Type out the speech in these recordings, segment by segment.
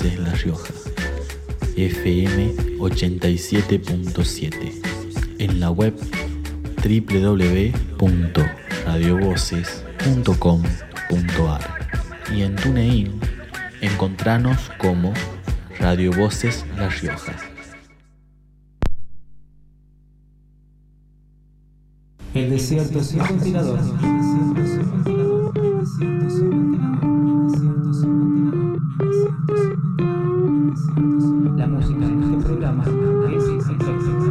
Voces La Rioja, FM 87.7, en la web www.radiovoces.com.ar y en TuneIn encontranos como Radio Voces La Rioja. El desierto sin ventilador. La música en este programa es ecléctica.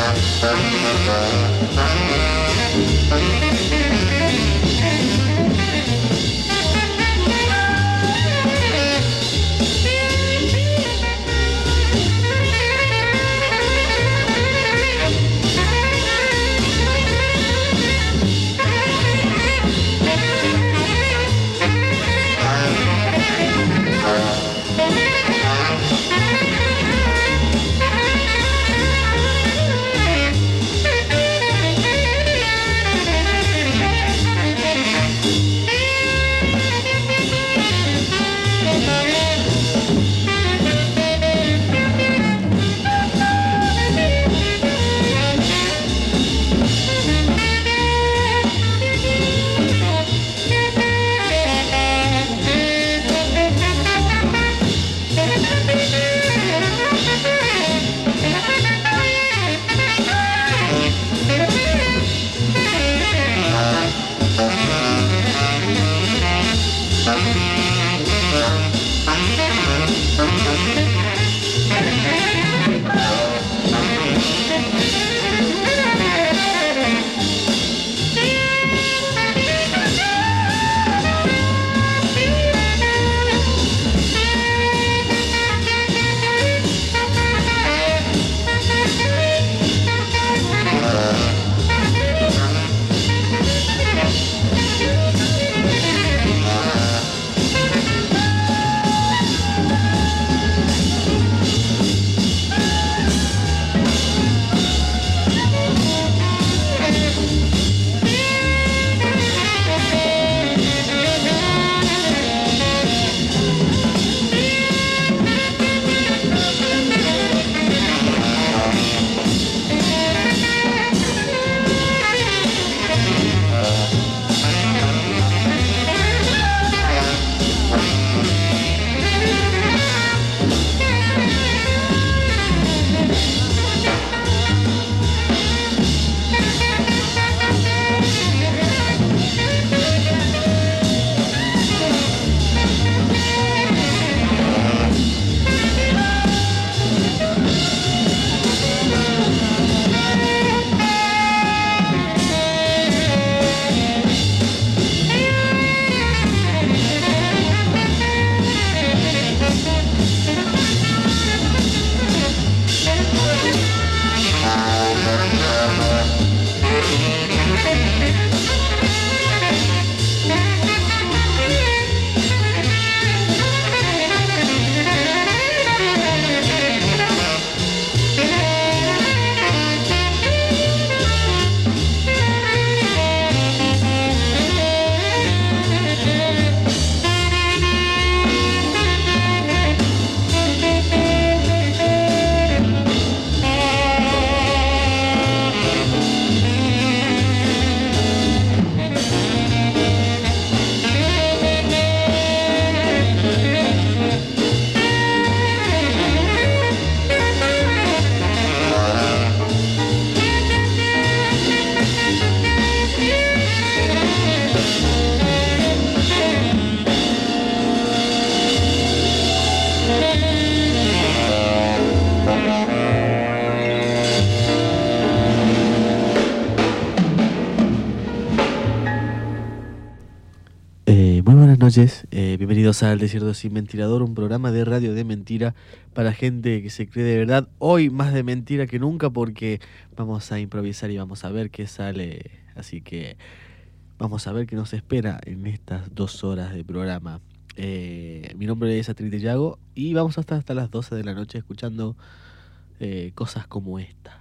noches, bienvenidos al Desierto Sin Mentirador, un programa de radio de mentira para gente que se cree de verdad. Hoy más de mentira que nunca porque vamos a improvisar y vamos a ver qué sale. Así que vamos a ver qué nos espera en estas 2 horas de programa. Mi nombre es Atrite Yago y vamos a estar hasta las 12 de la noche escuchando cosas como esta.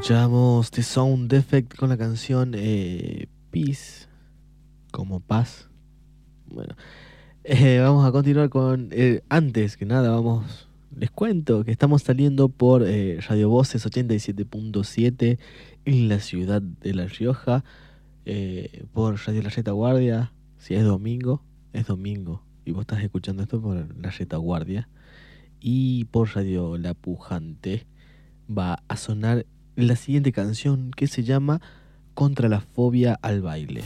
Escuchamos The Sound Defect con la canción Peace, como paz. Bueno, vamos a continuar con... antes que nada, les cuento que estamos saliendo por Radio Voces 87.7 en la ciudad de La Rioja, por Radio La Retaguardia, si es domingo y vos estás escuchando esto por La Retaguardia, y por Radio La Pujante. Va a sonar la siguiente canción, que se llama Contra la fobia al baile.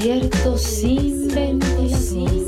desierto sin ventilación.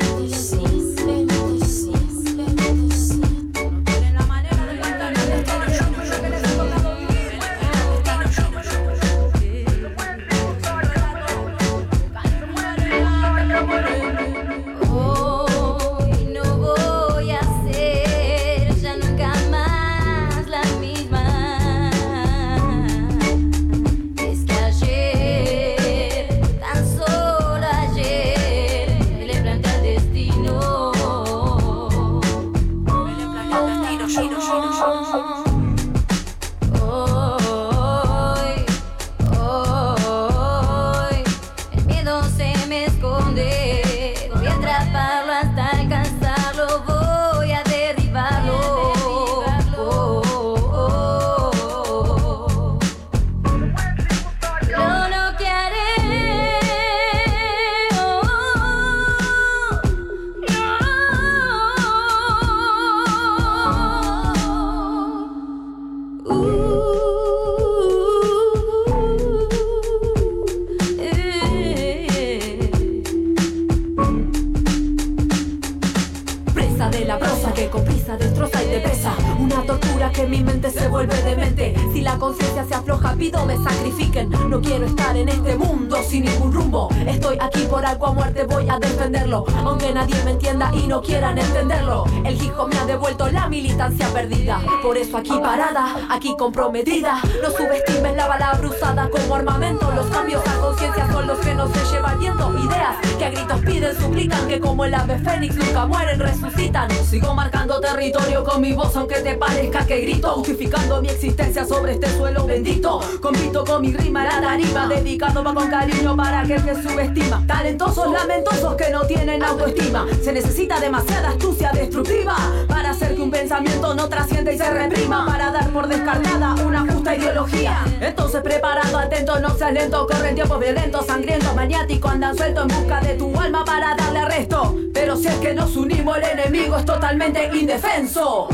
No quieran entenderlo, el hip hop me ha devuelto la militancia perdida. Por eso aquí parada, aquí comprometida. No subestimes la palabra usada como armamento. Los cambios a conciencia son los que no se lleva el viento. Ideas que a gritos piden, suplican, que como el ave fénix nunca mueren, resucitan. Sigo marcando territorio con mi voz aunque te parezca que grito, justificando mi existencia sobre este suelo bendito. Compito con mi rima, la tarima, dedicado va con cariño para aquel que subestima. Talentosos, lamentosos que no tienen autoestima. Se necesita demasiada astucia destructiva para hacer que un pensamiento no trascienda y se reprima, para dar por descartada una justa ideología. Entonces preparado, atento, no seas lento. Corren tiempos violentos, sangrientos, maniáticos, andan suelto en busca de tu alma para darle arresto. Pero si es que nos unimos, el enemigo es totalmente indefenso.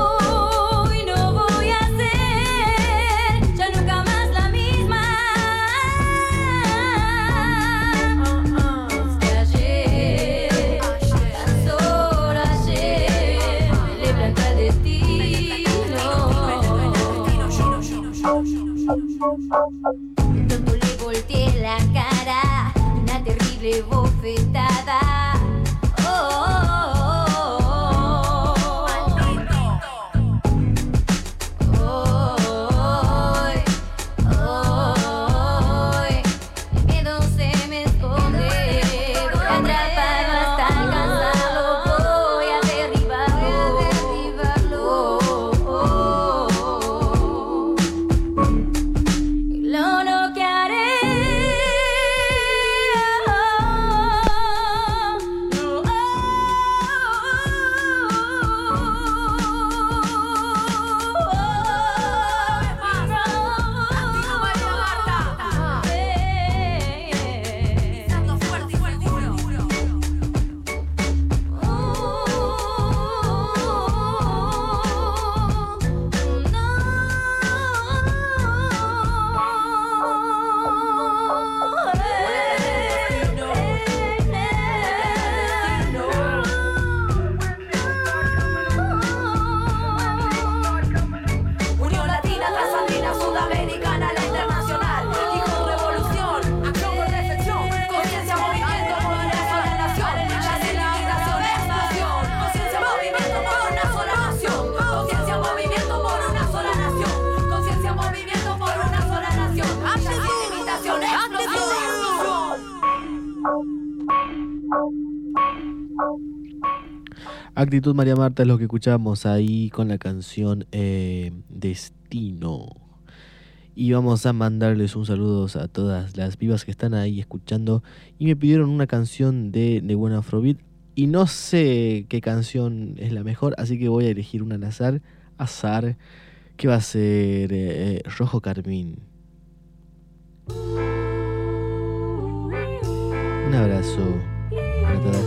Hoy no voy a ser ya nunca más la misma. Que ayer, tan solo ayer, le planté al destino. De pronto le volteé la cara, una terrible bofetada. Actitud María Marta es lo que escuchamos ahí con la canción Destino. Y vamos a mandarles un saludo a todas las pibas que están ahí escuchando. Y me pidieron una canción de buen Afrobeat. Y no sé qué canción es la mejor, así que voy a elegir una al azar, que va a ser Rojo Carmín. Un abrazo para todas.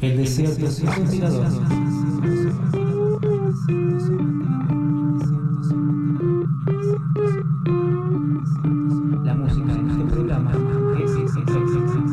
El desierto sin ventilador. La música en este programa es ecléctica.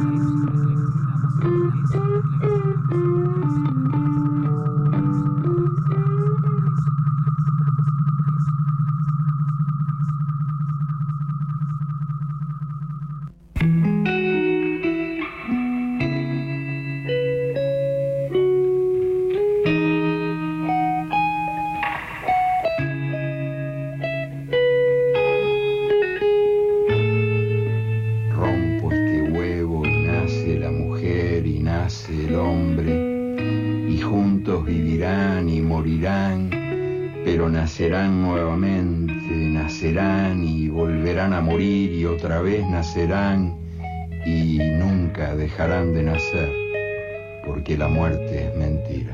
Nacerán nuevamente, nacerán y volverán a morir y otra vez nacerán y nunca dejarán de nacer, porque la muerte es mentira.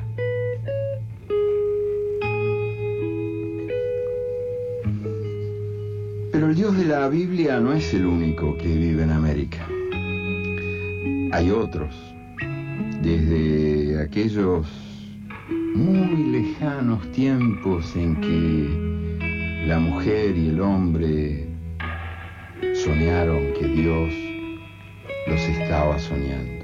Pero el Dios de la Biblia no es el único que vive en América. Hay otros, desde aquellos muy lejanos tiempos en que la mujer y el hombre soñaron que Dios los estaba soñando.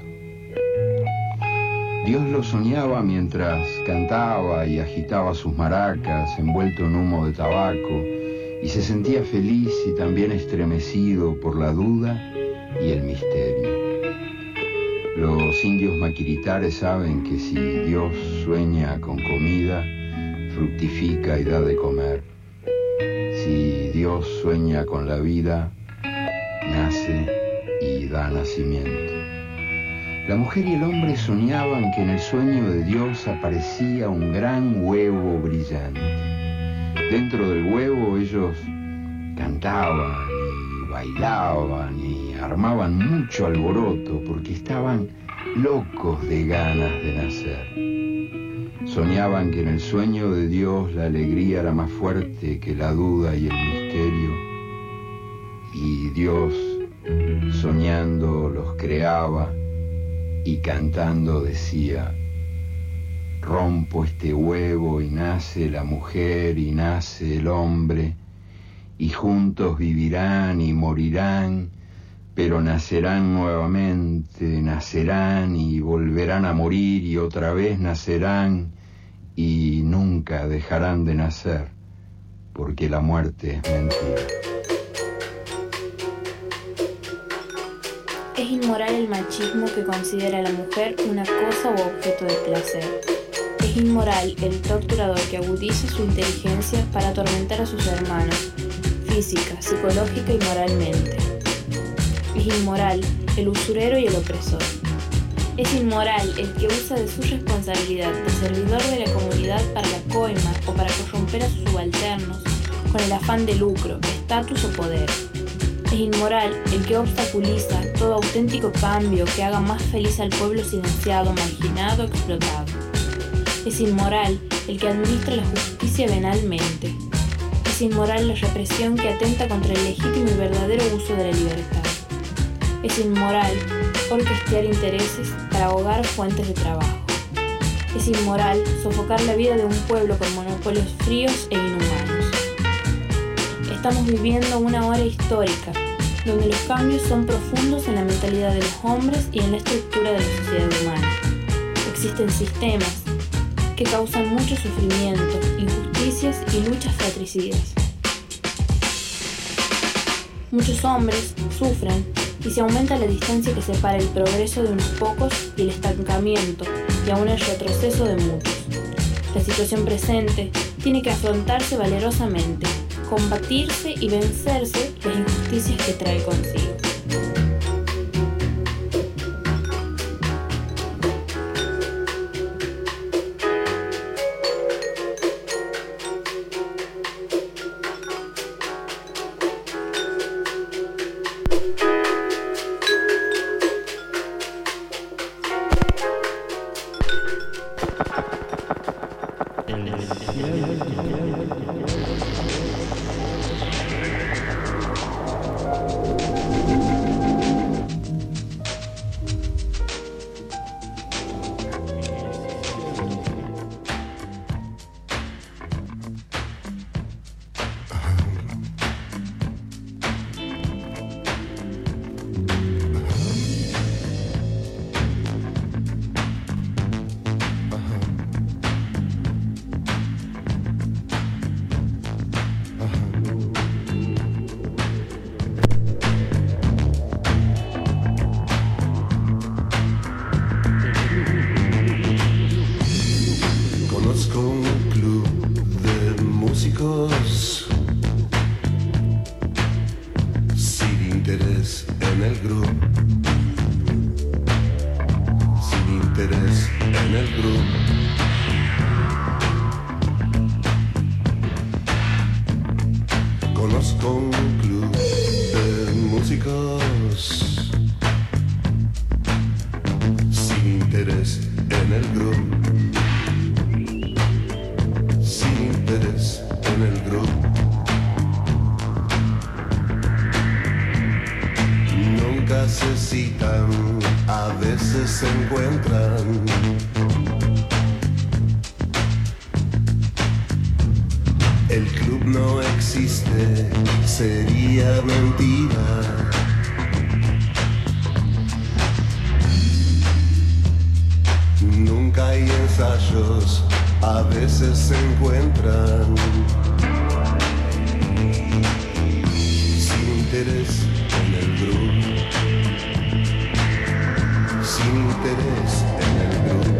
Dios los soñaba mientras cantaba y agitaba sus maracas envuelto en humo de tabaco y se sentía feliz y también estremecido por la duda y el misterio. Los indios maquiritares saben que si Dios sueña con comida, fructifica y da de comer. Si Dios sueña con la vida, nace y da nacimiento. La mujer y el hombre soñaban que en el sueño de Dios aparecía un gran huevo brillante. Dentro del huevo ellos cantaban y bailaban y armaban mucho alboroto porque estaban locos de ganas de nacer. Soñaban que en el sueño de Dios la alegría era más fuerte que la duda y el misterio. Y Dios, soñando, los creaba y cantando decía: rompo este huevo y nace la mujer y nace el hombre, y juntos vivirán y morirán, pero nacerán nuevamente, nacerán y volverán a morir y otra vez nacerán y nunca dejarán de nacer, porque la muerte es mentira. Es inmoral el machismo que considera a la mujer una cosa u objeto de placer. Es inmoral el torturador que agudiza su inteligencia para atormentar a sus hermanos, física, psicológica y moralmente. Es inmoral el usurero y el opresor. Es inmoral el que usa de su responsabilidad de servidor de la comunidad para la coima o para corromper a sus subalternos con el afán de lucro, estatus o poder. Es inmoral el que obstaculiza todo auténtico cambio que haga más feliz al pueblo silenciado, marginado, explotado. Es inmoral el que administra la justicia venalmente. Es inmoral la represión que atenta contra el legítimo y verdadero uso de la libertad. Es inmoral orquestar intereses para ahogar fuentes de trabajo. Es inmoral sofocar la vida de un pueblo con monopolios fríos e inhumanos. Estamos viviendo una hora histórica, donde los cambios son profundos en la mentalidad de los hombres y en la estructura de la sociedad humana. Existen sistemas que causan mucho sufrimiento, injusticias y luchas fratricidas. Muchos hombres sufren y se aumenta la distancia que separa el progreso de unos pocos y el estancamiento y aún el retroceso de muchos. La situación presente tiene que afrontarse valerosamente, combatirse y vencerse las injusticias que trae consigo. Conozco un club de músicos sin interés en el grupo, sin interés en el grupo. Conozco un club de músicos sin interés en el grupo. En el grupo nunca se citan, a veces se encuentran. El club no existe, sería mentira. Nunca hay ensayos, a veces se encuentran. Sin interés en el grupo, sin interés en el grupo.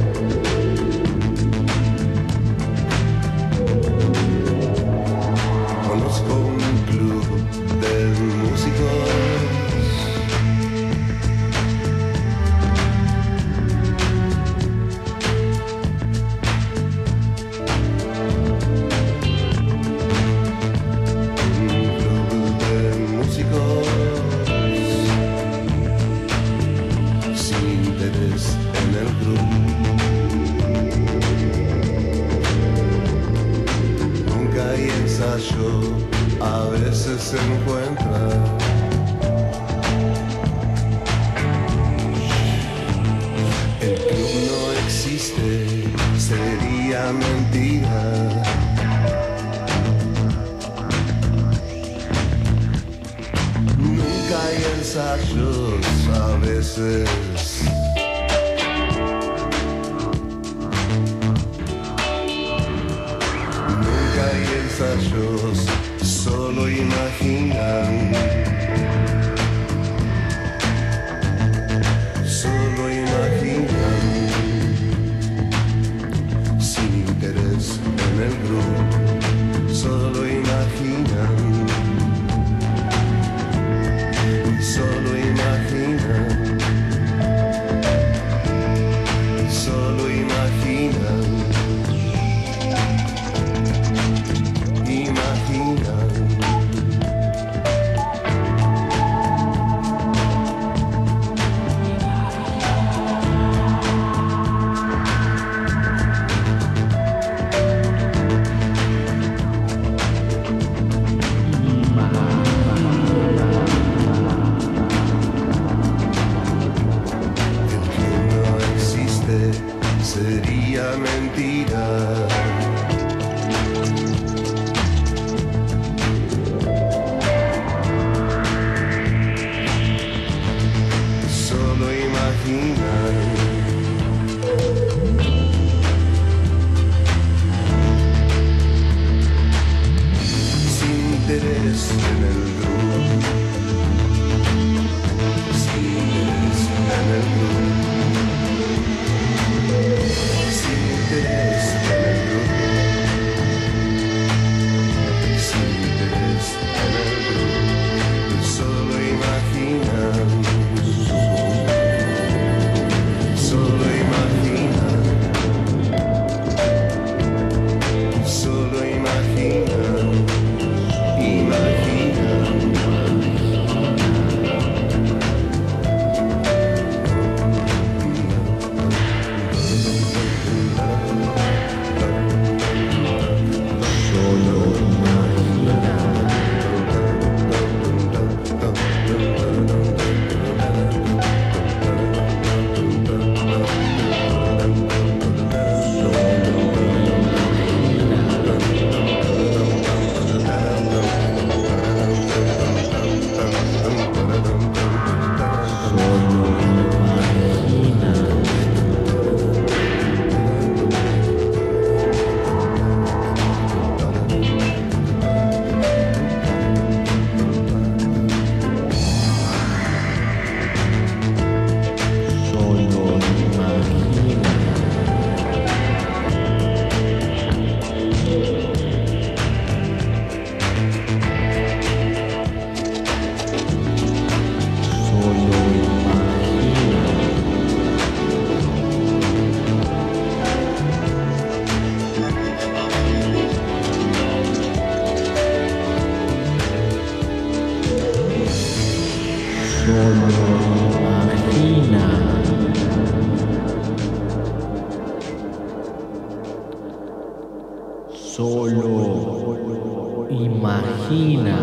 Conozco un club de músicos a veces se encuentra. El club no existe, sería mentira. Nunca hay ensayos, a veces. Ensayos, solo imaginan, solo imaginan, sin interés en el grupo, solo imaginan, solo imaginan, solo imaginan. Sería mentira. Solo imaginan. Sin interés en el grupo. Sin interés en el grupo. Sin interés en el grupo, sin interés en el grupo, solo imaginan, solo imaginan, solo imaginan, imaginan. Solo imagina.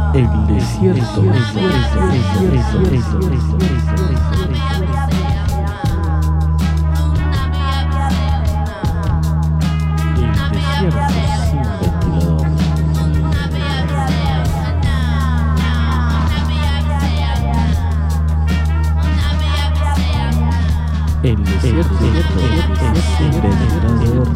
El desierto. El desierto sin ventilador.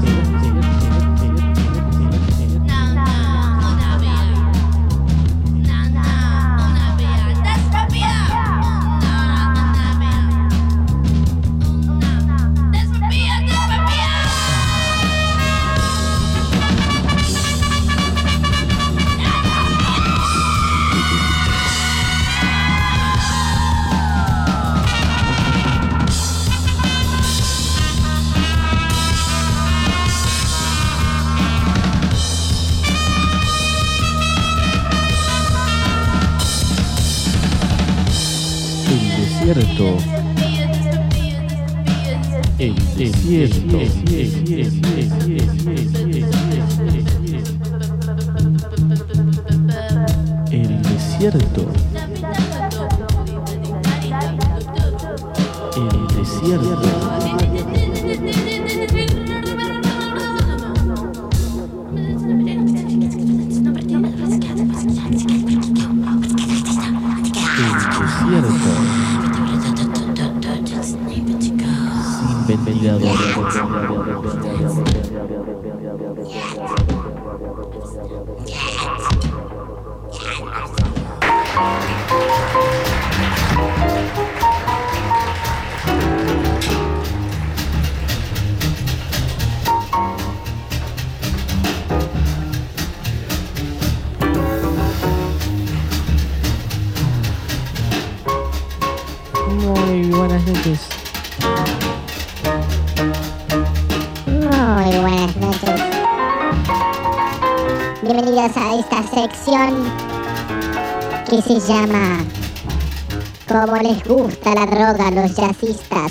El desierto. El desierto. El desierto. Sin ventilador. Muy buenas noches. Muy buenas noches. Bienvenidos a esta sección que se llama Como les gusta la droga a los jazzistas.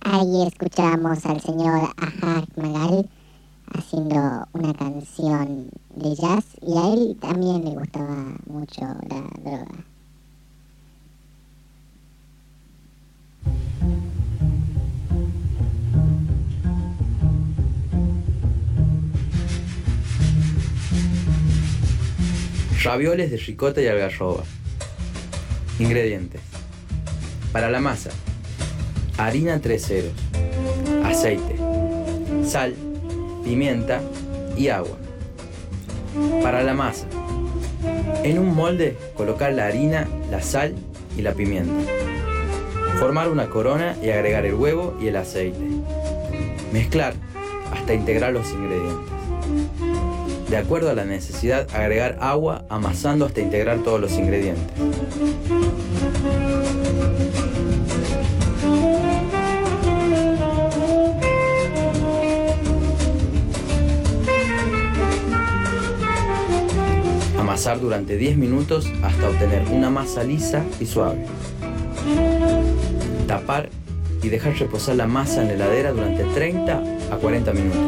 Ahí escuchamos al señor Ahad Magal haciendo una canción de jazz y a él también le gustaba mucho la droga. Ravioles de ricota y algarroba. Ingredientes: para la masa, harina 3 ceros, aceite, sal, pimienta y agua. Para la masa, en un molde colocar la harina, la sal y la pimienta. Formar una corona y agregar el huevo y el aceite. Mezclar hasta integrar los ingredientes. De acuerdo a la necesidad, agregar agua amasando hasta integrar todos los ingredientes. Amasar durante 10 minutos hasta obtener una masa lisa y suave. Tapar y dejar reposar la masa en la heladera durante 30 a 40 minutos.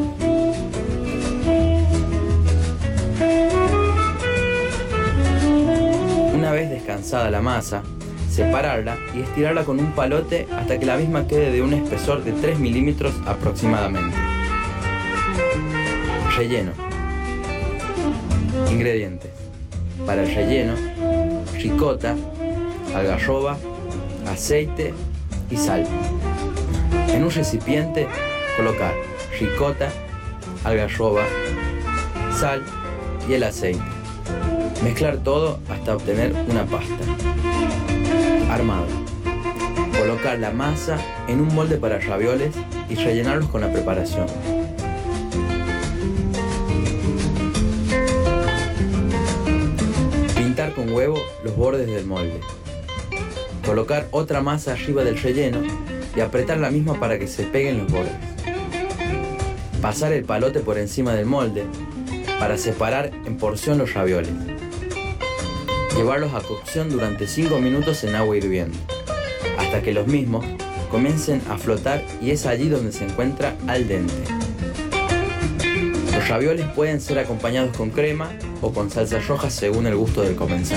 Una vez descansada la masa, separarla y estirarla con un palote hasta que la misma quede de un espesor de 3 milímetros aproximadamente. Relleno. Ingredientes: para el relleno, ricota, algarroba, aceite y sal. En un recipiente, colocar ricota, algarroba, sal y el aceite. Mezclar todo hasta obtener una pasta. Armado. Colocar la masa en un molde para ravioles y rellenarlos con la preparación. Pintar con huevo los bordes del molde. Colocar otra masa arriba del relleno y apretar la misma para que se peguen los bordes. Pasar el palote por encima del molde para separar en porción los ravioles. Llevarlos a cocción durante 5 minutos en agua hirviendo, hasta que los mismos comiencen a flotar, y es allí donde se encuentra al dente. Los ravioles pueden ser acompañados con crema o con salsa roja según el gusto del comensal.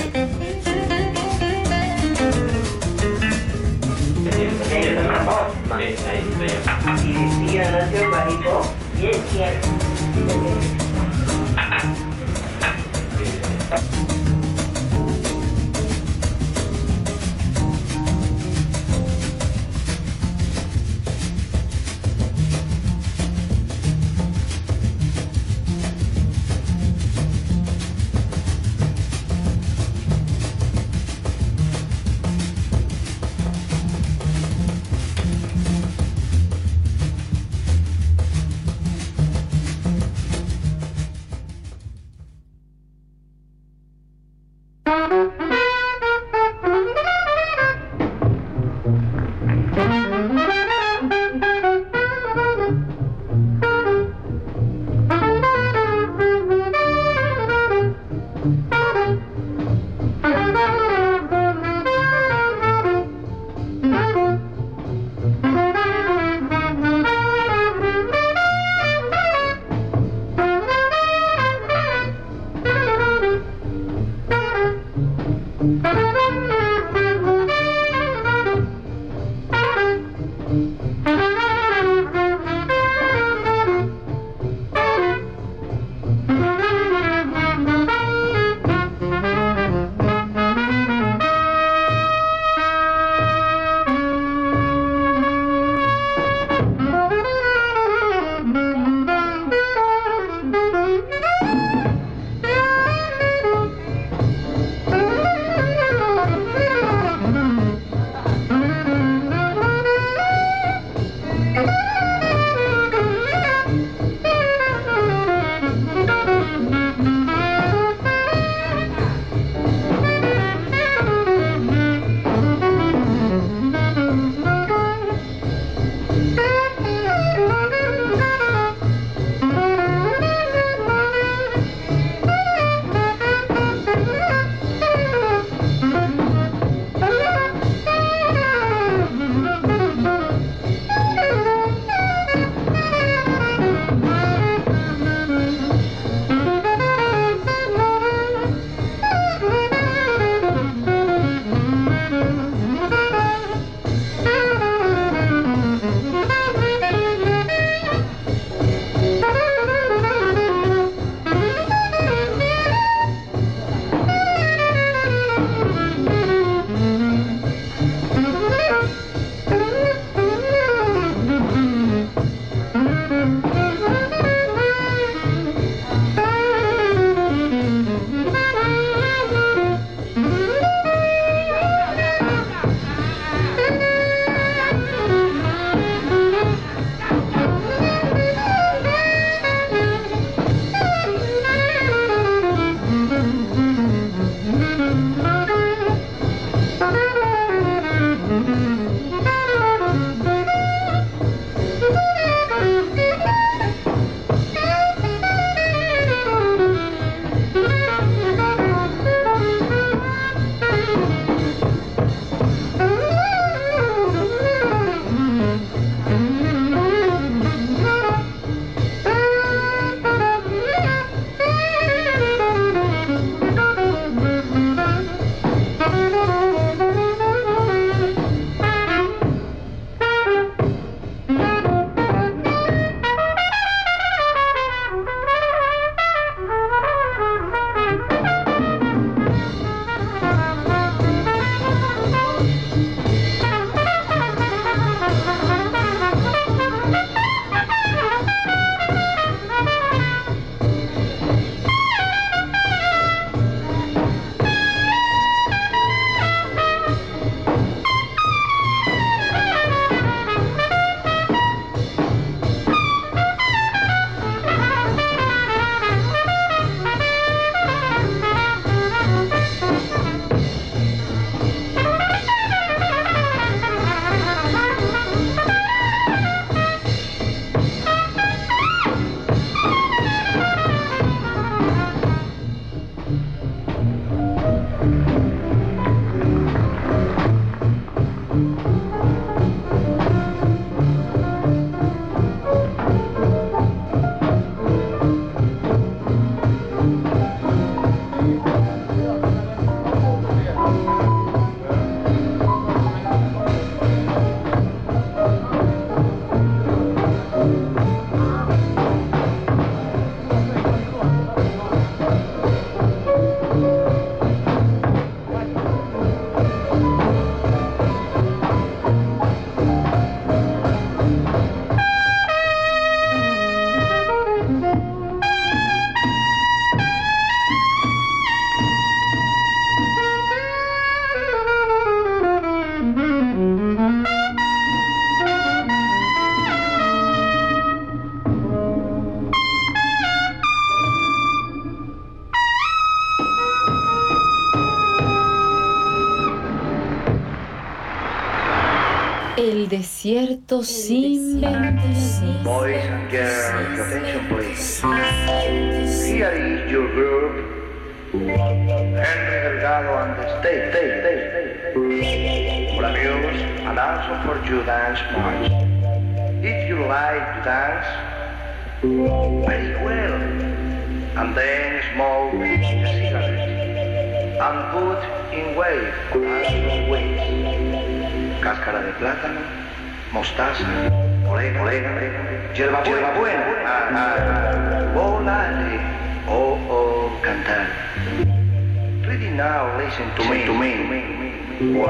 El desierto sin ventilación. Boys and girls, attention please. Here is your group. Henry Delgado and the state. For amuse and also for you dance march. If you like to dance, very well. And then smoke a cigarette. And put in wave as always. Cáscara de plátano, mostaza, orégano, hierba buena, volare, cantar. Ready now, listen to me. 1,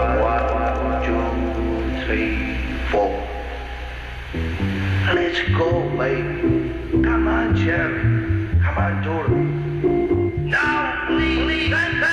2, 3, 4. Let's go, baby. Come on, Jerry. Come on, Jordan. Now, please, dance.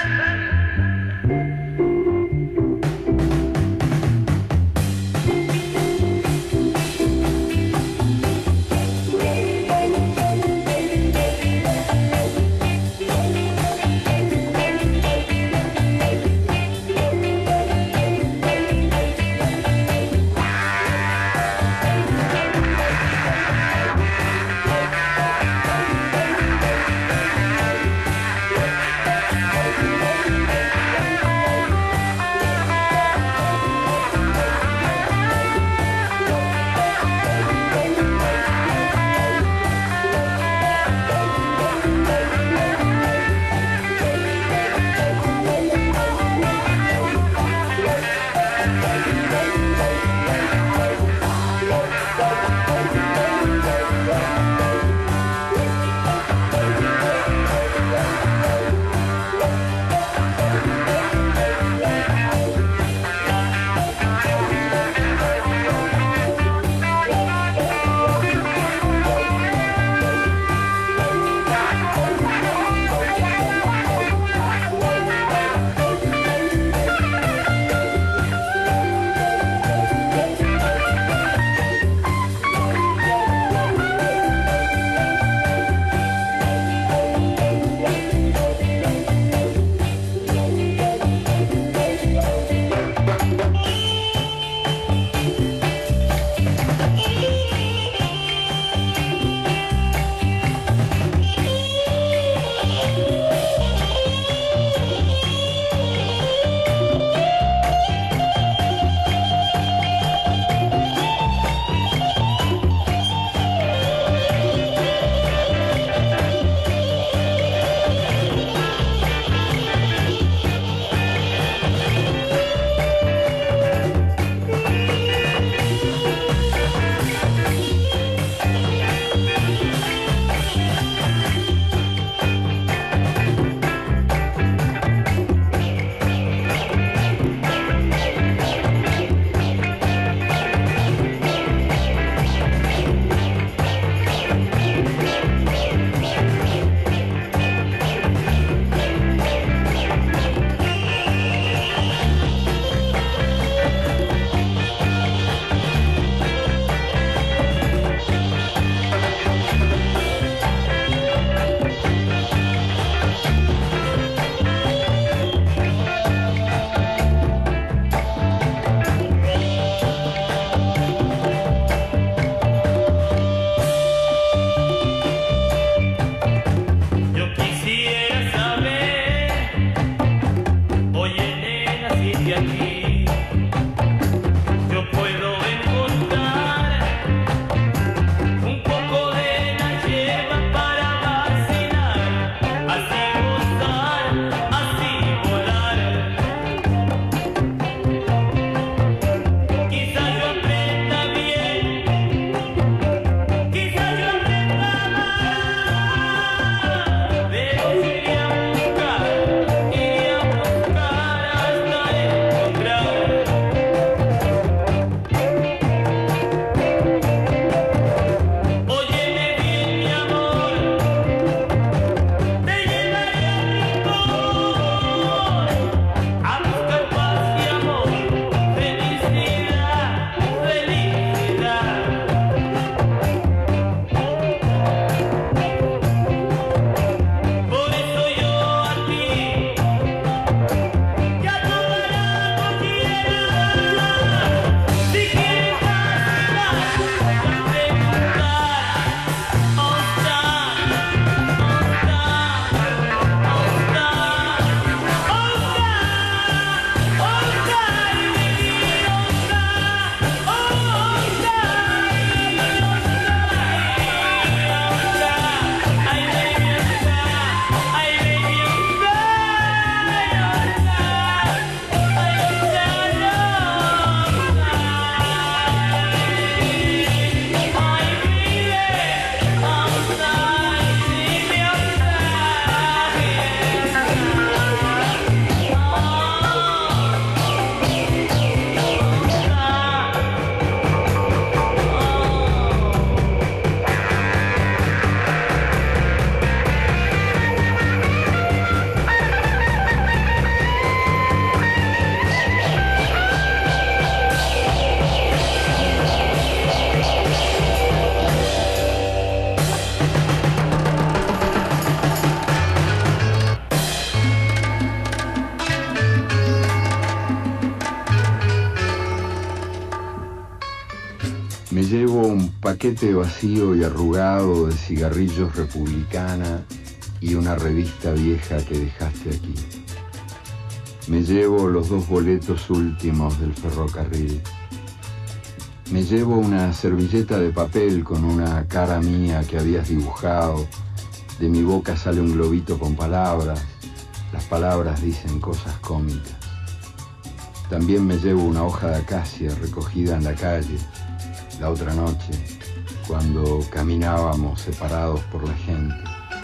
Me llevo un paquete vacío y arrugado de cigarrillos Republicana y una revista vieja que dejaste aquí. Me llevo los 2 boletos últimos del ferrocarril. Me llevo una servilleta de papel con una cara mía que habías dibujado. De mi boca sale un globito con palabras. Las palabras dicen cosas cómicas. También me llevo una hoja de acacia recogida en la calle la otra noche, cuando caminábamos separados por la gente.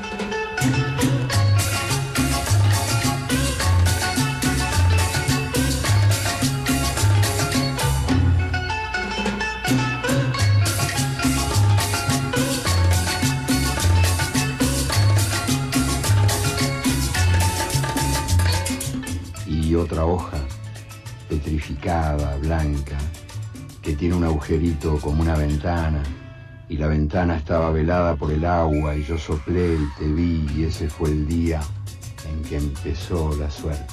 Y otra hoja, petrificada, blanca, que tiene un agujerito como una ventana, y la ventana estaba velada por el agua, y yo soplé y te vi, y ese fue el día en que empezó la suerte.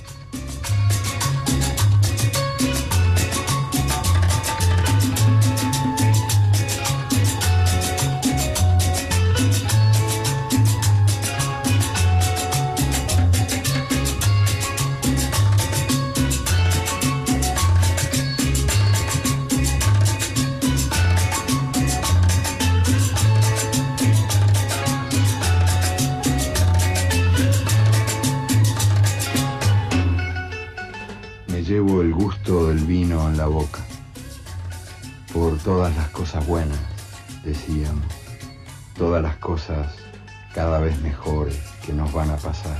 Llevo el gusto del vino en la boca, por todas las cosas buenas, decíamos, todas las cosas cada vez mejores que nos van a pasar.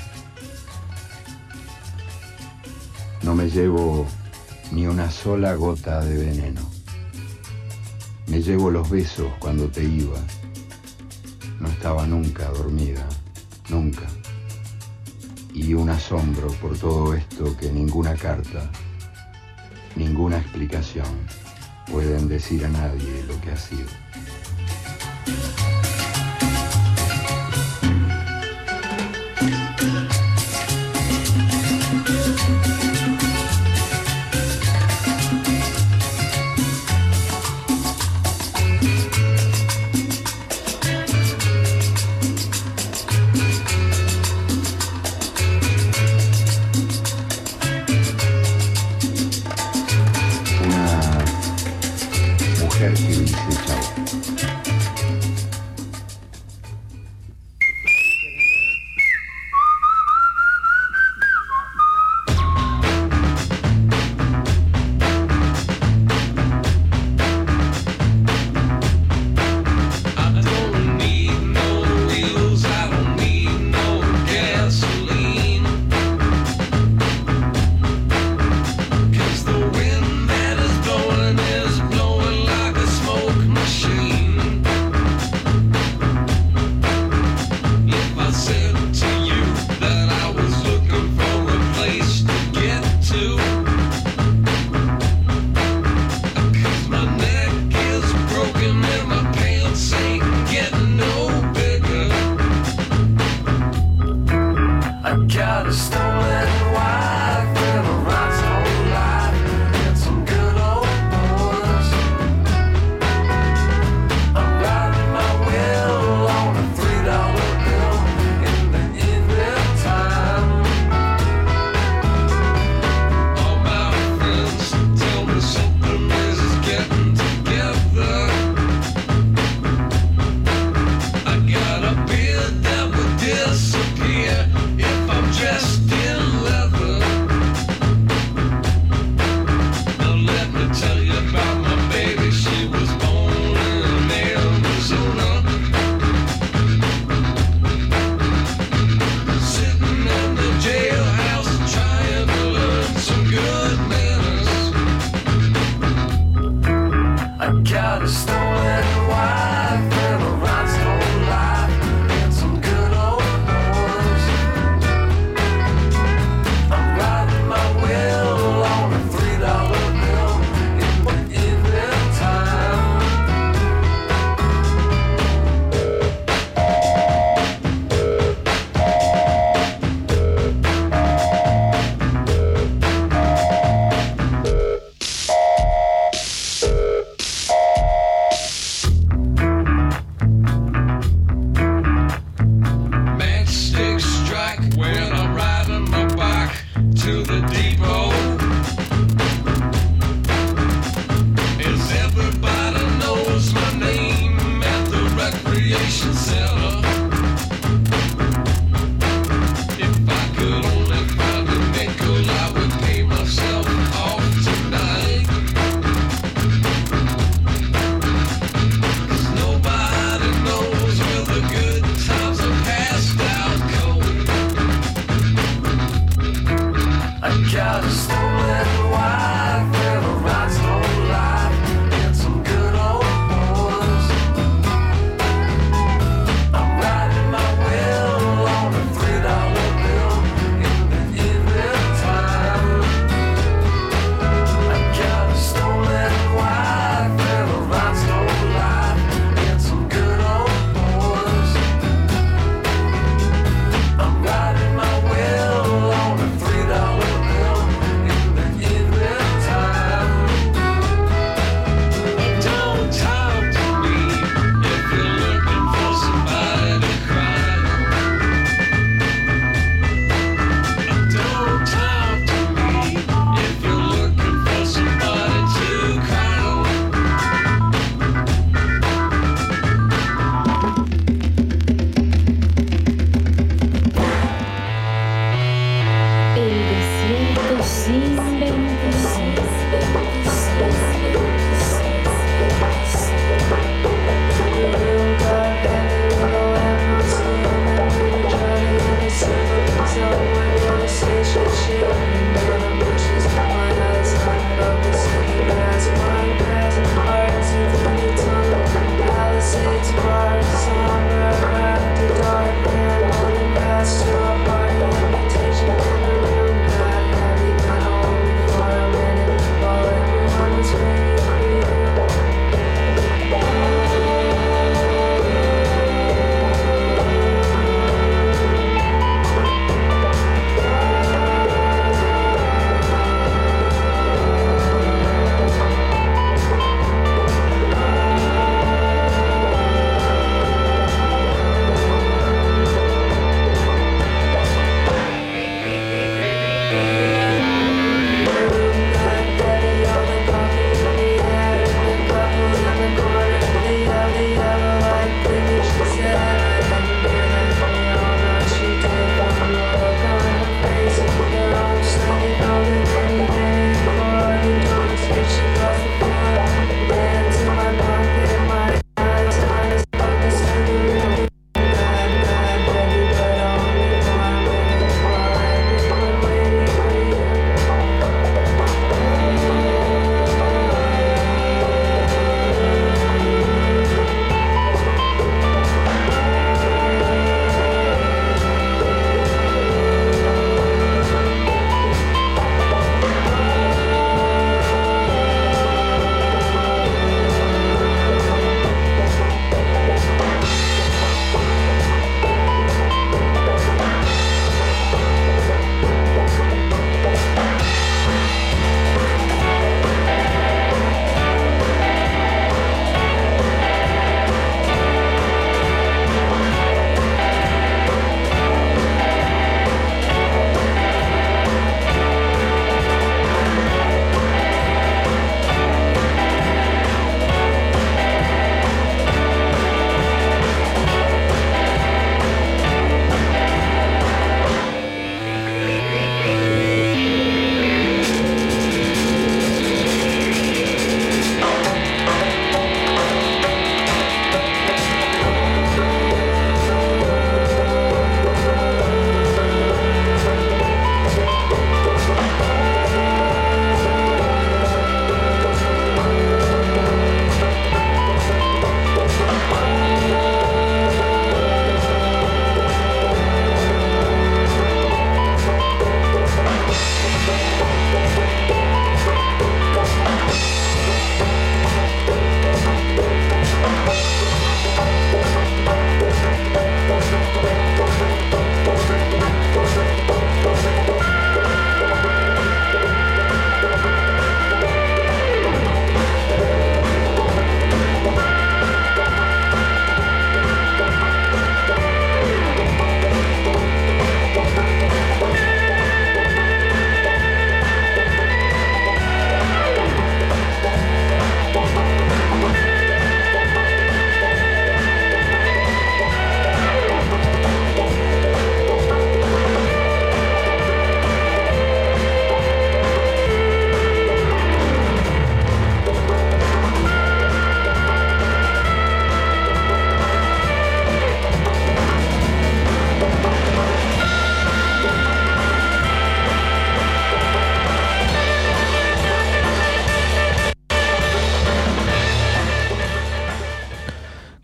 No me llevo ni una sola gota de veneno. Me llevo los besos cuando te ibas. No estaba nunca dormida, nunca. Y un asombro por todo esto que ninguna carta, ninguna explicación pueden decir a nadie lo que ha sido.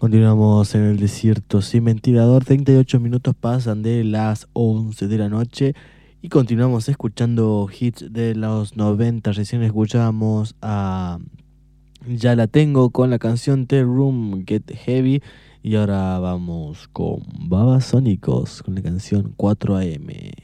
Continuamos en el desierto sin ventilador. 38 minutos pasan de las 11 de la noche y continuamos escuchando hits de los 90. Recién escuchábamos a Ya la tengo con la canción The Room Get Heavy y ahora vamos con Babasónicos con la canción 4 AM.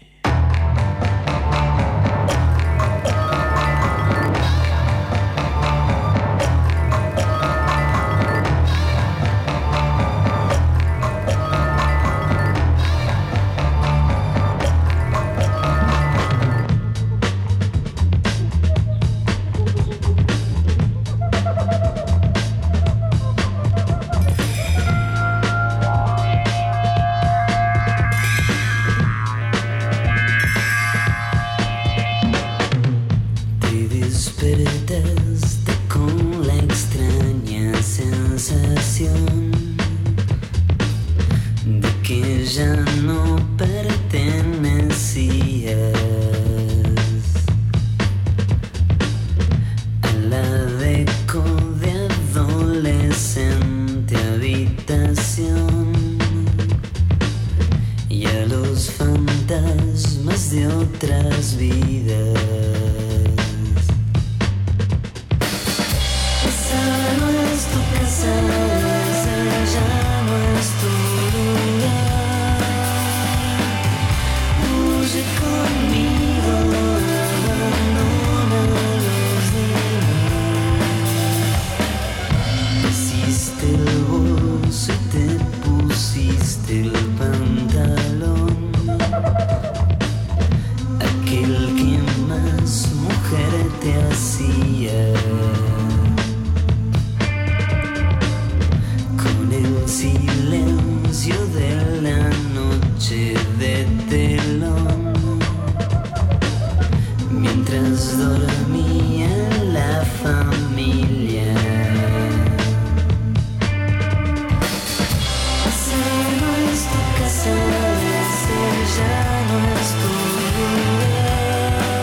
De que ya no pertenecías a la deco de adolescente habitación y a los fantasmas de otras vidas. Esa no es tu casa, ese ya no es tu lugar. Huye conmigo, abandona a los demás. Hiciste el bolso y te pusiste el pantalón, aquel que más mujer te hacía. El silencio de la noche de telón, mientras dormía la familia. Esa no es tu casa, ese ya no es tu lugar.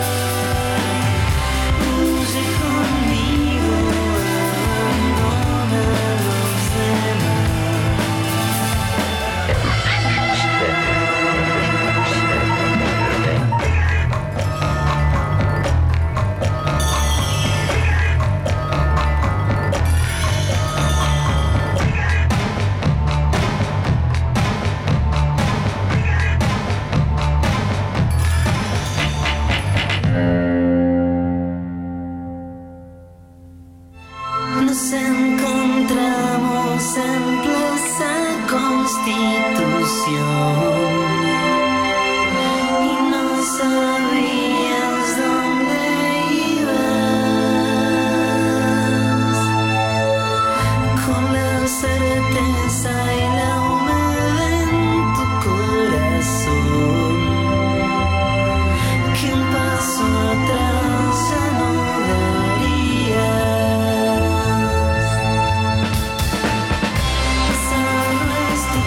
Huye conmigo, abandona a los demás. Nos encontramos en Plaza Constitución y no sabías dónde ibas, con la certeza y la humedad en tu corazón, que un paso atrás ya no darías.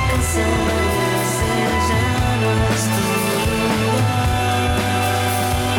Ese ya no es tu lugar.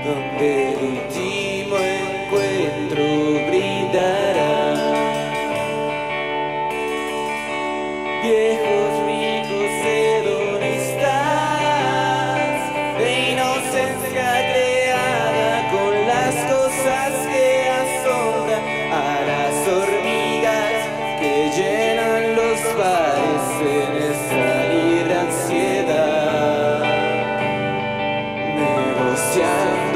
donde el último encuentro brindará. Viejos ricos hedonistas, de inocencia creada con las cosas que asombran a las hormigas que llenan los bares en esta libre ansiedad, negociando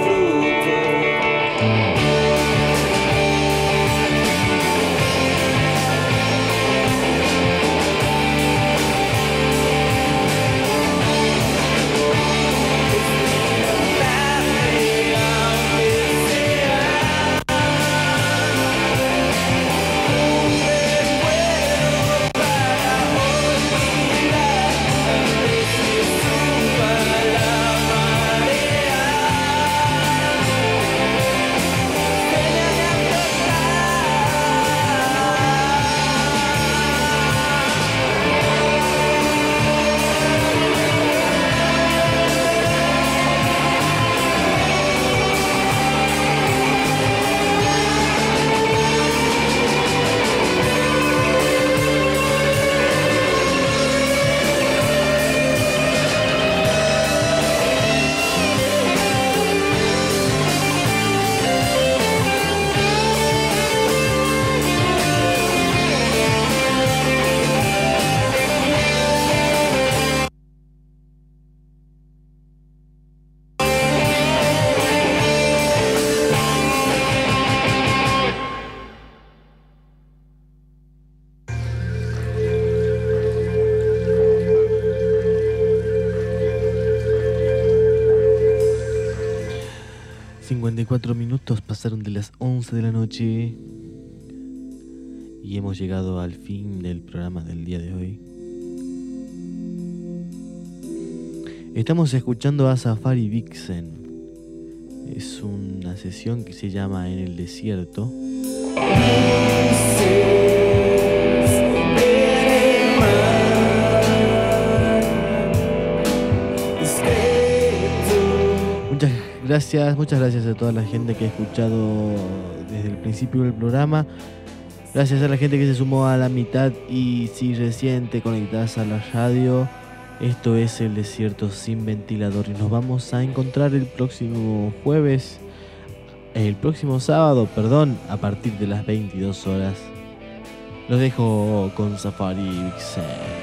minutos pasaron de las 11 de la noche y hemos llegado al fin del programa del día de hoy. Estamos escuchando a Safari Vixen. Es una sesión que se llama En el Desierto. Muchas gracias a toda la gente que ha escuchado desde el principio del programa. Gracias a la gente que se sumó a la mitad y si recién te conectás a la radio. Esto es El Desierto Sin Ventilador y nos vamos a encontrar el próximo sábado, a partir de las 22 horas. Los dejo con Safari Vixen.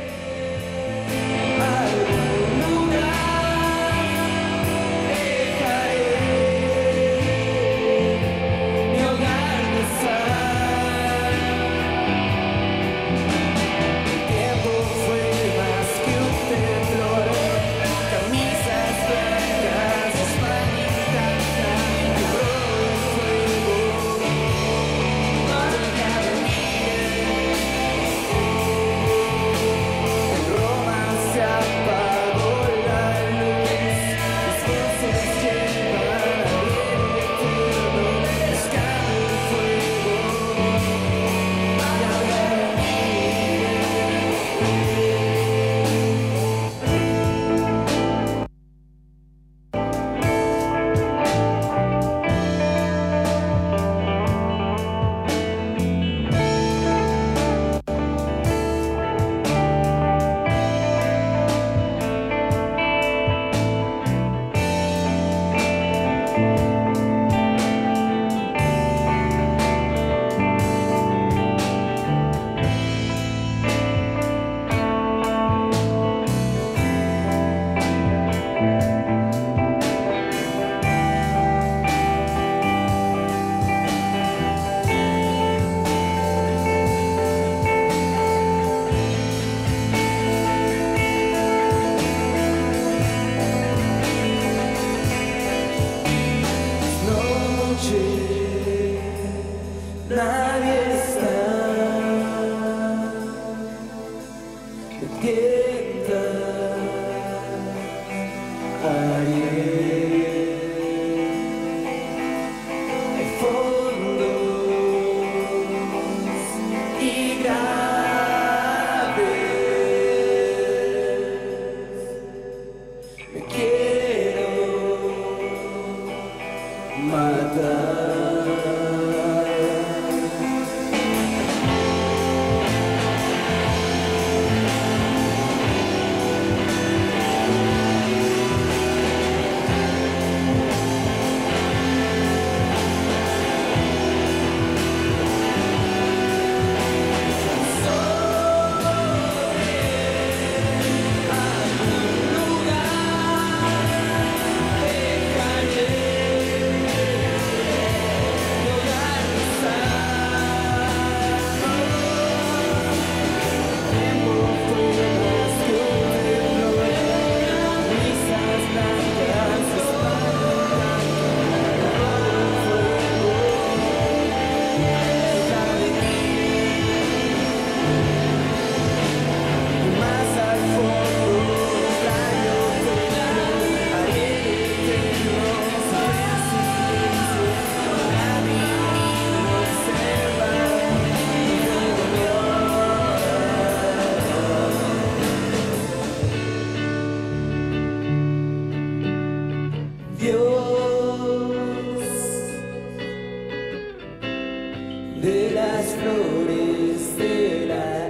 de las flores de la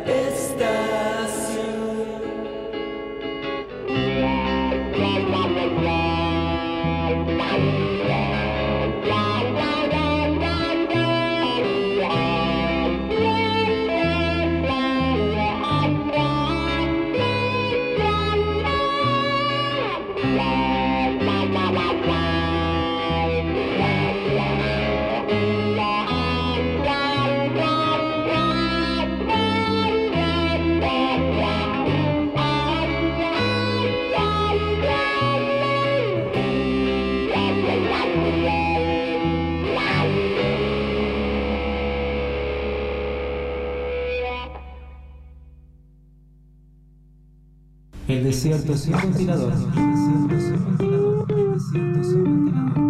estación. El desierto sin ventilador. El desierto sin ventilador. El desierto sin ventilador.